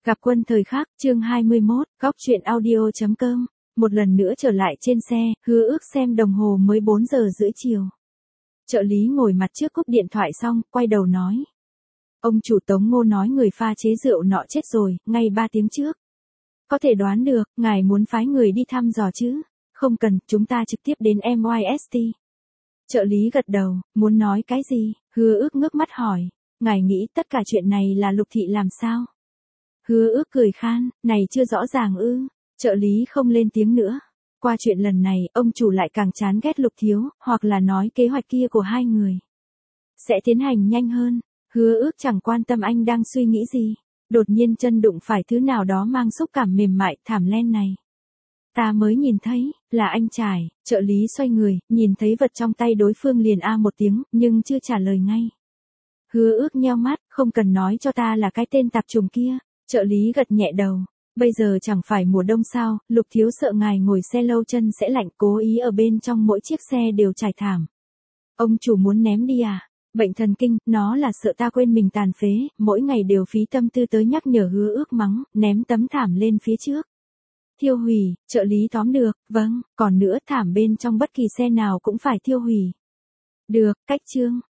Gặp quân thời khắc, chương 21, góc truyện audio.com. Một lần nữa trở lại trên xe, Hứa Ước xem đồng hồ mới 4 giờ rưỡi chiều. Trợ lý ngồi mặt trước cúp điện thoại xong, quay đầu nói. Ông chủ Tống Ngô nói người pha chế rượu nọ chết rồi, ngay 3 tiếng trước. Có thể đoán được, ngài muốn phái người đi thăm dò chứ? Không cần, chúng ta trực tiếp đến MYST. Trợ lý gật đầu, muốn nói cái gì? Hứa Ước ngước mắt hỏi. Ngài nghĩ tất cả chuyện này là Lục Thị làm sao? Hứa Ước cười khan, này chưa rõ ràng ư? Trợ lý không lên tiếng nữa. Qua chuyện lần này, ông chủ lại càng chán ghét Lục Thiếu, hoặc là nói kế hoạch kia của hai người sẽ tiến hành nhanh hơn. Hứa Ước chẳng quan tâm anh đang suy nghĩ gì. Đột nhiên chân đụng phải thứ nào đó mang xúc cảm mềm mại, thảm len này. Ta mới nhìn thấy, là anh trai. Trợ lý xoay người, nhìn thấy vật trong tay đối phương liền a một tiếng, nhưng chưa trả lời ngay. Hứa Ước nheo mắt, không cần nói cho ta là cái tên tạp trùng kia. Trợ lý gật nhẹ đầu. Bây giờ chẳng phải mùa đông sao, Lục Thiếu sợ ngài ngồi xe lâu chân sẽ lạnh, cố ý ở bên trong mỗi chiếc xe đều trải thảm. Ông chủ muốn ném đi à? Bệnh thần kinh, nó là sợ ta quên mình tàn phế, mỗi ngày đều phí tâm tư tới nhắc nhở Hứa Ước mắng, ném tấm thảm lên phía trước. Thiêu hủy, trợ lý tóm được, vâng, còn nữa thảm bên trong bất kỳ xe nào cũng phải thiêu hủy. Được, cách chương.